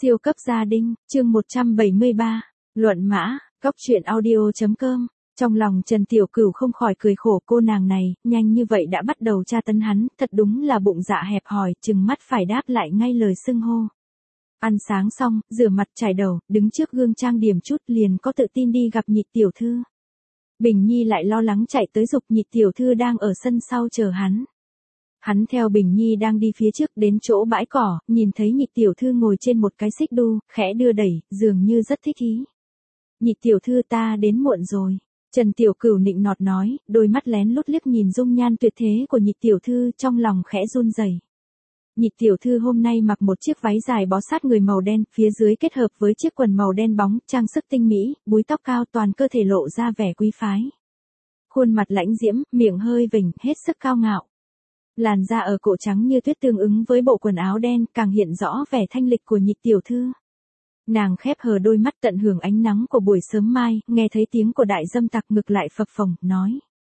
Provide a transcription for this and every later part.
Siêu cấp gia đình, chương 173, luận mã, góc truyện audio.com. Trong lòng Trần Tiểu Cửu không khỏi cười khổ, cô nàng này, nhanh như vậy đã bắt đầu tra tấn hắn, thật đúng là bụng dạ hẹp hòi, chừng mắt phải đáp lại ngay lời xưng hô. Ăn sáng xong, rửa mặt chải đầu, đứng trước gương trang điểm chút liền có tự tin đi gặp Nhị Tiểu Thư. Bình Nhi lại lo lắng chạy tới giục Nhị Tiểu Thư đang ở sân sau chờ hắn. Hắn theo Bình Nhi đang đi phía trước đến chỗ bãi cỏ, nhìn thấy Nhị Tiểu Thư ngồi trên một cái xích đu, khẽ đưa đẩy, dường như rất thích ý. Nhị Tiểu Thư ta đến muộn rồi. Trần Tiểu Cửu nịnh nọt nói, đôi mắt lén lút liếc nhìn dung nhan tuyệt thế của Nhị Tiểu Thư, trong lòng khẽ run rẩy. Nhị Tiểu Thư hôm nay mặc một chiếc váy dài bó sát người màu đen, phía dưới kết hợp với chiếc quần màu đen bóng, trang sức tinh mỹ, búi tóc cao, toàn cơ thể lộ ra vẻ quý phái. Khuôn mặt lãnh diễm, miệng hơi vểnh, hết sức cao ngạo. Làn da ở cổ trắng như tuyết tương ứng với bộ quần áo đen, càng hiện rõ vẻ thanh lịch của Nhị Tiểu Thư. Nàng khép hờ đôi mắt tận hưởng ánh nắng của buổi sớm mai, nghe thấy tiếng của đại dâm tặc ngực lại phập phồng, nói.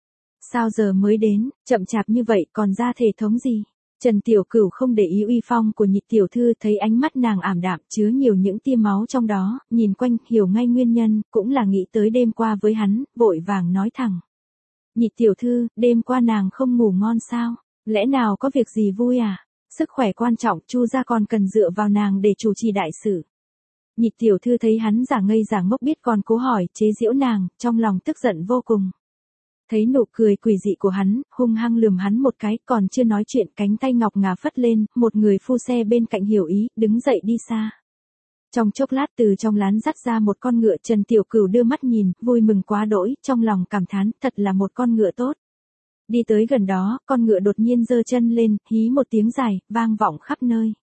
Sao giờ mới đến, chậm chạp như vậy còn ra thể thống gì? Trần Tiểu Cửu không để ý uy phong của Nhị Tiểu Thư, thấy ánh mắt nàng ảm đạm chứa nhiều những tia máu trong đó, nhìn quanh hiểu ngay nguyên nhân, cũng là nghĩ tới đêm qua với hắn, vội vàng nói thẳng. Nhị Tiểu Thư, đêm qua nàng không ngủ ngon sao? Lẽ nào có việc gì vui à? Sức khỏe quan trọng, Chu gia còn cần dựa vào nàng để chủ trì đại sự. Nhị Tiểu Thư thấy hắn giả ngây giả ngốc biết còn cố hỏi, chế giễu nàng, trong lòng tức giận vô cùng. Thấy nụ cười quỷ dị của hắn, hung hăng lườm hắn một cái, còn chưa nói chuyện, cánh tay ngọc ngà phất lên, một người phu xe bên cạnh hiểu ý, đứng dậy đi xa. Trong chốc lát từ trong lán dắt ra một con ngựa, Trần Tiểu Cửu đưa mắt nhìn, vui mừng quá đỗi, trong lòng cảm thán, thật là một con ngựa tốt. Đi tới gần đó, con ngựa đột nhiên giơ chân lên, hí một tiếng dài, vang vọng khắp nơi.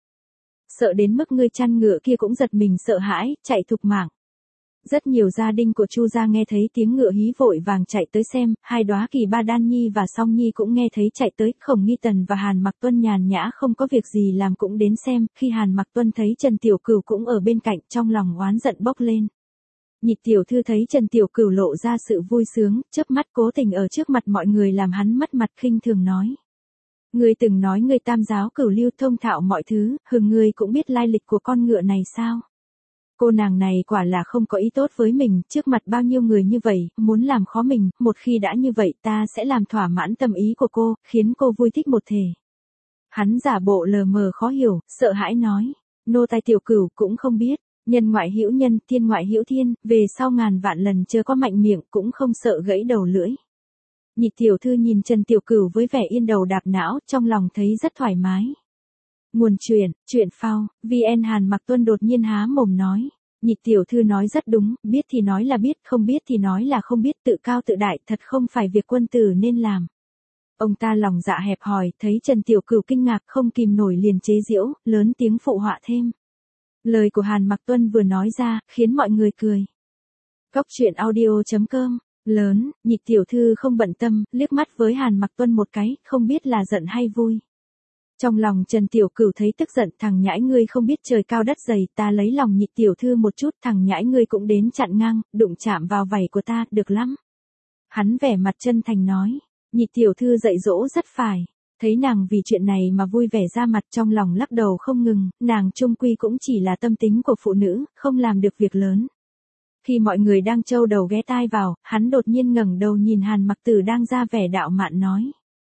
Sợ đến mức người chăn ngựa kia cũng giật mình sợ hãi, chạy thục mạng. Rất nhiều gia đình của Chu gia nghe thấy tiếng ngựa hí vội vàng chạy tới xem, hai đóa kỳ ba Đan Nhi và Song Nhi cũng nghe thấy chạy tới, Khổng Nghi Tần và Hàn Mặc Tuân nhàn nhã không có việc gì làm cũng đến xem, khi Hàn Mặc Tuân thấy Trần Tiểu Cửu cũng ở bên cạnh, trong lòng oán giận bốc lên. Nhị Tiểu Thư thấy Trần Tiểu Cửu lộ ra sự vui sướng, chớp mắt cố tình ở trước mặt mọi người làm hắn mất mặt, khinh thường nói. Ngươi từng nói ngươi tam giáo cửu lưu thông thạo mọi thứ, hừng ngươi cũng biết lai lịch của con ngựa này sao? Cô nàng này quả là không có ý tốt với mình, trước mặt bao nhiêu người như vậy, muốn làm khó mình, một khi đã như vậy ta sẽ làm thỏa mãn tâm ý của cô, khiến cô vui thích một thể. Hắn giả bộ lờ mờ khó hiểu, sợ hãi nói, nô tài Tiểu Cửu cũng không biết, nhân ngoại hữu nhân, thiên ngoại hữu thiên, về sau ngàn vạn lần chưa có mạnh miệng cũng không sợ gãy đầu lưỡi. Nhị Tiểu Thư nhìn Trần Tiểu Cửu với vẻ yên đầu đạp não, trong lòng thấy rất thoải mái. Nguồn truyện phao, VN. Hàn Mặc Tuân đột nhiên há mồm nói. Nhị Tiểu Thư nói rất đúng, biết thì nói là biết, không biết thì nói là không biết, tự cao tự đại, thật không phải việc quân tử nên làm. Ông ta lòng dạ hẹp hòi, thấy Trần Tiểu Cửu kinh ngạc không kìm nổi liền chế giễu, lớn tiếng phụ họa thêm. Lời của Hàn Mặc Tuân vừa nói ra, khiến mọi người cười. Góc truyện audio.com. Lớn, Nhị Tiểu Thư không bận tâm, liếc mắt với Hàn Mặc Tuân một cái, không biết là giận hay vui. Trong lòng Trần Tiểu Cửu thấy tức giận, thằng nhãi ngươi không biết trời cao đất dày, ta lấy lòng Nhị Tiểu Thư một chút, thằng nhãi ngươi cũng đến chặn ngang, đụng chạm vào vảy của ta, được lắm. Hắn vẻ mặt chân thành nói, Nhị Tiểu Thư dạy dỗ rất phải. Thấy nàng vì chuyện này mà vui vẻ ra mặt, trong lòng lắc đầu không ngừng, nàng chung quy cũng chỉ là tâm tính của phụ nữ, không làm được việc lớn. Khi mọi người đang trâu đầu ghé tai vào, hắn đột nhiên ngẩng đầu nhìn Hàn Mặc Tử đang ra vẻ đạo mạn nói.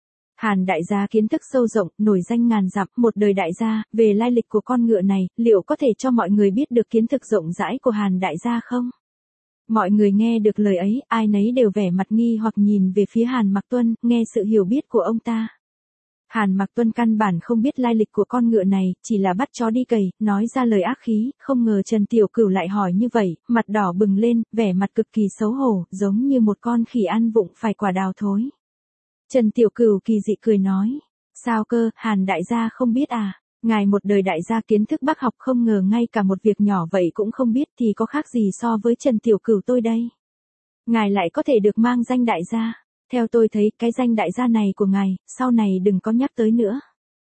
Hàn đại gia kiến thức sâu rộng, nổi danh ngàn dặm, một đời đại gia, về lai lịch của con ngựa này, liệu có thể cho mọi người biết được kiến thức rộng rãi của Hàn đại gia không? Mọi người nghe được lời ấy, ai nấy đều vẻ mặt nghi hoặc nhìn về phía Hàn Mặc Tuân, nghe sự hiểu biết của ông ta. Hàn Mặc Tuân căn bản không biết lai lịch của con ngựa này, chỉ là bắt chó đi cày, nói ra lời ác khí, không ngờ Trần Tiểu Cửu lại hỏi như vậy, mặt đỏ bừng lên, vẻ mặt cực kỳ xấu hổ, giống như một con khỉ ăn vụng phải quả đào thối. Trần Tiểu Cửu kỳ dị cười nói, sao cơ, Hàn đại gia không biết à, ngài một đời đại gia kiến thức bác học không ngờ ngay cả một việc nhỏ vậy cũng không biết thì có khác gì so với Trần Tiểu Cửu tôi đây. Ngài lại có thể được mang danh đại gia. Theo tôi thấy cái danh đại gia này của ngài, sau này đừng có nhắc tới nữa.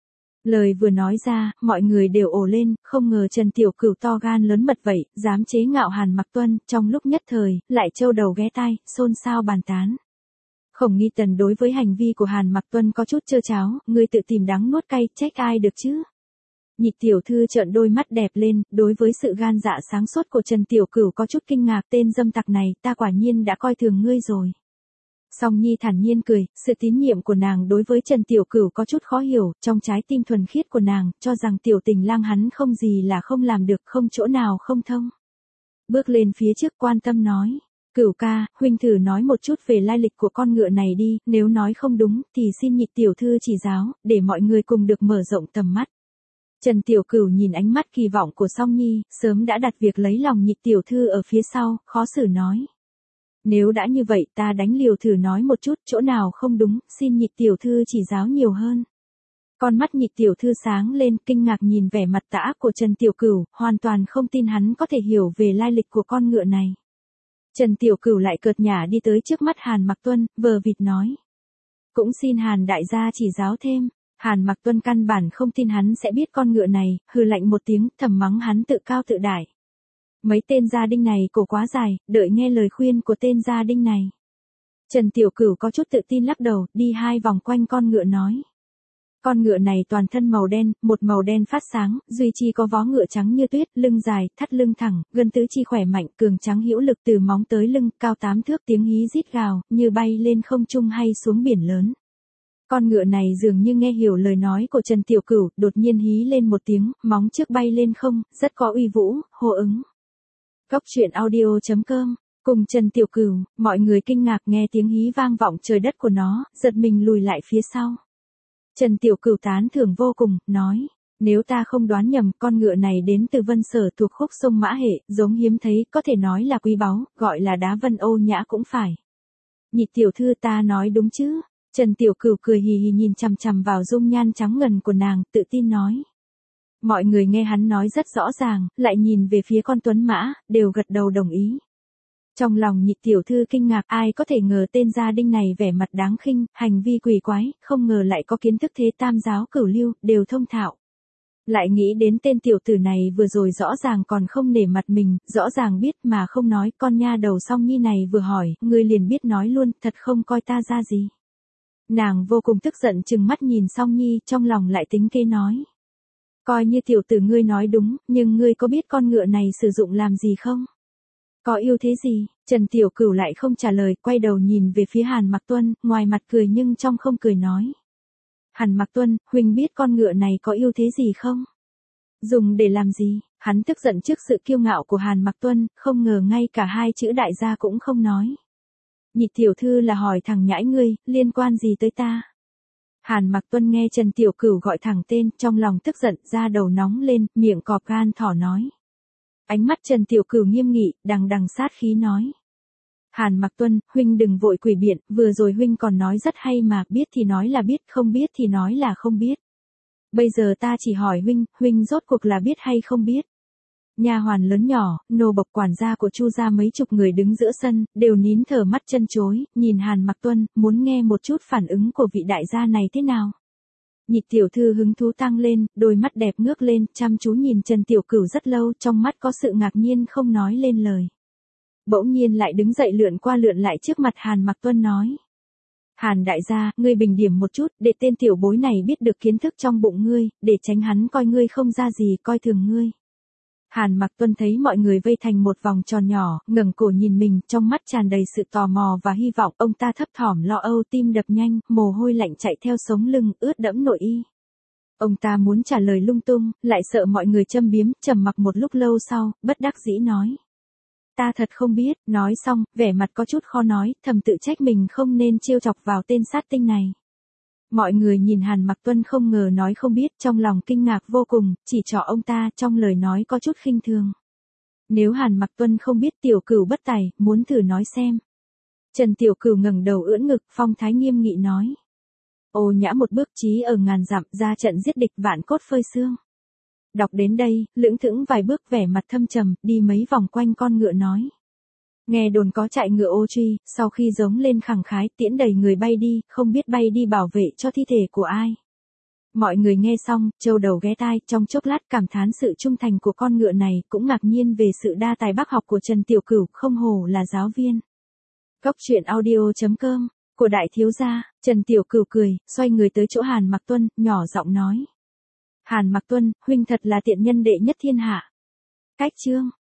Lời vừa nói ra, mọi người đều ồ lên, không ngờ Trần Tiểu Cửu to gan lớn mật vậy, dám chế ngạo Hàn Mặc Tuân, trong lúc nhất thời, lại trâu đầu ghé tai, xôn xao bàn tán. Khổng Nghi Tần đối với hành vi của Hàn Mặc Tuân có chút trơ tráo, ngươi tự tìm đắng nuốt cay, trách ai được chứ? Nhị tiểu thư trợn đôi mắt đẹp lên, đối với sự gan dạ sáng suốt của Trần Tiểu Cửu có chút kinh ngạc, tên dâm tặc này, ta quả nhiên đã coi thường ngươi rồi. Song Nhi thản nhiên cười, sự tín nhiệm của nàng đối với Trần Tiểu Cửu có chút khó hiểu, trong trái tim thuần khiết của nàng, cho rằng tiểu tình lang hắn không gì là không làm được, không chỗ nào không thông. Bước lên phía trước quan tâm nói, Cửu ca, huynh thử nói một chút về lai lịch của con ngựa này đi, nếu nói không đúng, thì xin nhị tiểu thư chỉ giáo, để mọi người cùng được mở rộng tầm mắt. Trần Tiểu Cửu nhìn ánh mắt kỳ vọng của Song Nhi, sớm đã đặt việc lấy lòng nhị tiểu thư ở phía sau, khó xử nói. Nếu đã như vậy ta đánh liều thử nói một chút, chỗ nào không đúng, xin nhị tiểu thư chỉ giáo nhiều hơn. Con mắt nhị tiểu thư sáng lên, kinh ngạc nhìn vẻ mặt tà ác của Trần Tiểu Cửu, hoàn toàn không tin hắn có thể hiểu về lai lịch của con ngựa này. Trần Tiểu Cửu lại cợt nhả đi tới trước mắt Hàn Mặc Tuân, vờ vịt nói. Cũng xin Hàn đại gia chỉ giáo thêm. Hàn Mặc Tuân căn bản không tin hắn sẽ biết con ngựa này, hừ lạnh một tiếng, thầm mắng hắn tự cao tự đại. Mấy tên gia đinh này cổ quá dài, đợi nghe lời khuyên của tên gia đinh này. Trần Tiểu Cửu có chút tự tin lắc đầu, đi 2 vòng quanh con ngựa nói. Con ngựa này toàn thân màu đen, một màu đen phát sáng, duy chi có vó ngựa trắng như tuyết, lưng dài, thắt lưng thẳng, gân tứ chi khỏe mạnh, cường tráng hữu lực từ móng tới lưng, cao 8 thước, tiếng hí rít gào, như bay lên không trung hay xuống biển lớn. Con ngựa này dường như nghe hiểu lời nói của Trần Tiểu Cửu, đột nhiên hí lên một tiếng, móng trước bay lên không, rất có uy vũ, hô ứng. Cốc truyện audio.com. Cùng Trần Tiểu Cửu, mọi người kinh ngạc nghe tiếng hí vang vọng trời đất của nó, giật mình lùi lại phía sau. Trần Tiểu Cửu tán thưởng vô cùng, nói, nếu ta không đoán nhầm, con ngựa này đến từ Vân Sở thuộc khúc sông Mã Hệ, giống hiếm thấy, có thể nói là quý báu, gọi là đá vân ô nhã cũng phải. Nhị tiểu thư ta nói đúng chứ? Trần Tiểu Cửu cười hì hì nhìn chằm chằm vào dung nhan trắng ngần của nàng, tự tin nói. Mọi người nghe hắn nói rất rõ ràng, lại nhìn về phía con tuấn mã, đều gật đầu đồng ý. Trong lòng nhị tiểu thư kinh ngạc, ai có thể ngờ tên gia đinh này vẻ mặt đáng khinh, hành vi quỷ quái, không ngờ lại có kiến thức thế tam giáo cửu lưu, đều thông thạo. Lại nghĩ đến tên tiểu tử này vừa rồi rõ ràng còn không nể mặt mình, rõ ràng biết mà không nói, con nha đầu Song Nhi này vừa hỏi, ngươi liền biết nói luôn, thật không coi ta ra gì. Nàng vô cùng tức giận trừng mắt nhìn Song Nhi, trong lòng lại tính kế nói. Coi như tiểu tử ngươi nói đúng, nhưng ngươi có biết con ngựa này sử dụng làm gì không? Có ưu thế gì? Trần Tiểu Cửu lại không trả lời, quay đầu nhìn về phía Hàn Mặc Tuân, ngoài mặt cười nhưng trong không cười nói. Hàn Mặc Tuân, huynh biết con ngựa này có ưu thế gì không? Dùng để làm gì? Hắn tức giận trước sự kiêu ngạo của Hàn Mặc Tuân, không ngờ ngay cả 2 chữ đại gia cũng không nói. Nhị tiểu thư là hỏi thẳng nhãi ngươi, liên quan gì tới ta? Hàn Mặc Tuân nghe Trần Tiểu Cửu gọi thẳng tên, trong lòng tức giận, da đầu nóng lên, miệng cọp gan thỏ nói. Ánh mắt Trần Tiểu Cửu nghiêm nghị, đằng đằng sát khí nói. Hàn Mặc Tuân, huynh đừng vội quỷ biện, vừa rồi huynh còn nói rất hay mà, biết thì nói là biết, không biết thì nói là không biết. Bây giờ ta chỉ hỏi huynh rốt cuộc là biết hay không biết. Nha hoàn lớn nhỏ, nô bộc quản gia của Chu gia mấy chục người đứng giữa sân, đều nín thở mắt chân chối, nhìn Hàn Mặc Tuân, muốn nghe một chút phản ứng của vị đại gia này thế nào. Nhị tiểu thư hứng thú tăng lên, đôi mắt đẹp ngước lên, chăm chú nhìn Trần Tiểu Cửu rất lâu, trong mắt có sự ngạc nhiên không nói lên lời. Bỗng nhiên lại đứng dậy lượn qua lượn lại trước mặt Hàn Mặc Tuân nói. Hàn đại gia, ngươi bình điểm một chút, để tên tiểu bối này biết được kiến thức trong bụng ngươi, để tránh hắn coi ngươi không ra gì, coi thường ngươi. Hàn Mặc Tuân thấy mọi người vây thành một vòng tròn nhỏ, ngẩng cổ nhìn mình, trong mắt tràn đầy sự tò mò và hy vọng, ông ta thấp thỏm lo âu, tim đập nhanh, mồ hôi lạnh chạy theo sống lưng, ướt đẫm nội y. Ông ta muốn trả lời lung tung, lại sợ mọi người châm biếm, trầm mặc một lúc lâu sau, bất đắc dĩ nói. Ta thật không biết, nói xong, vẻ mặt có chút khó nói, thầm tự trách mình không nên trêu chọc vào tên sát tinh này. Mọi người nhìn Hàn Mặc Tuân không ngờ nói không biết, trong lòng kinh ngạc vô cùng, chỉ trỏ ông ta, trong lời nói có chút khinh thường. Nếu Hàn Mặc Tuân không biết Tiểu Cửu bất tài, muốn thử nói xem. Trần Tiểu Cửu ngẩng đầu ưỡn ngực, phong thái nghiêm nghị nói. Ô nhã một bước chí ở ngàn dặm, ra trận giết địch vạn cốt phơi xương. Đọc đến đây, lưỡng thững vài bước vẻ mặt thâm trầm, đi mấy vòng quanh con ngựa nói. Nghe đồn có chạy ngựa ô truy, sau khi giống lên khẳng khái, tiễn đầy người bay đi, không biết bay đi bảo vệ cho thi thể của ai. Mọi người nghe xong, châu đầu ghé tai, trong chốc lát cảm thán sự trung thành của con ngựa này, cũng ngạc nhiên về sự đa tài bác học của Trần Tiểu Cửu, không hổ là giáo viên. Cốc truyện audio.com, của đại thiếu gia, Trần Tiểu Cửu cười, xoay người tới chỗ Hàn Mặc Tuân, nhỏ giọng nói. Hàn Mặc Tuân, huynh thật là tiện nhân đệ nhất thiên hạ. Cách chương.